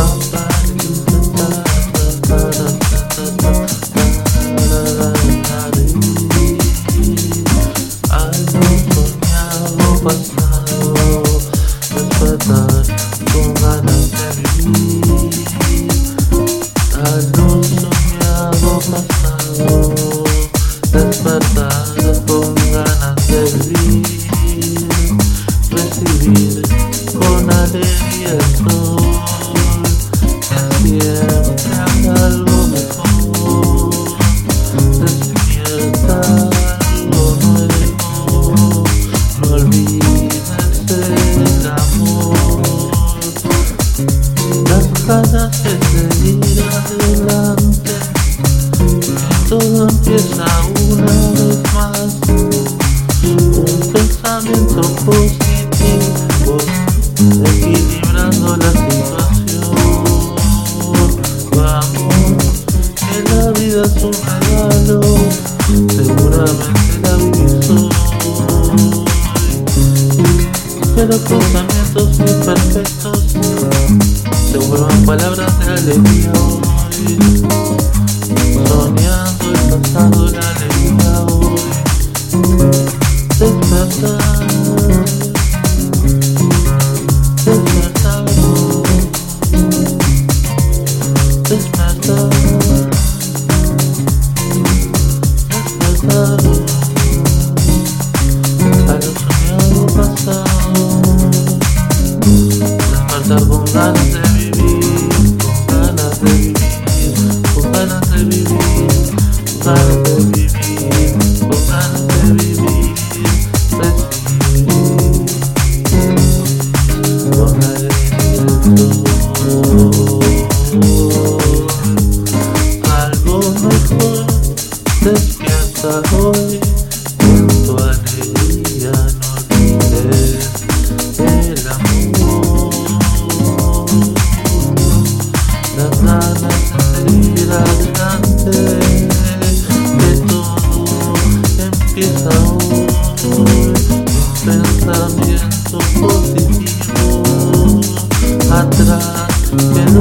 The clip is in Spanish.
Con ganas de vivir, algo soñado pasado, despertar con ganas de vivir, recibir con alegría el sol, que siempre haga algo mejor, despierta algo nuevo, no olvides el amor, las ganas de seguir adelante, que todo empieza una vez más, un pensamiento positivo, equilibrando la situación. Vamos, que la vida es un regalo, seguramente la vivís hoy, pero pensamientos imperfectos se vuelvan palabras de alegría hoy, soñando el pasado, la alegría hoy, despertar, despertar, despertar, despertar, a lo soñado pasado, despertar con ganas de vivir, con ganas de vivir, con ganas de vivir, con ganas de vivir, con ganas de vivir, recibir con alegría algo mejor, despierta hoy con tu alegría, no olvides el amor, las ganas de seguir adelante, que todo empieza hoy, un pensamiento positivo, atrás, pero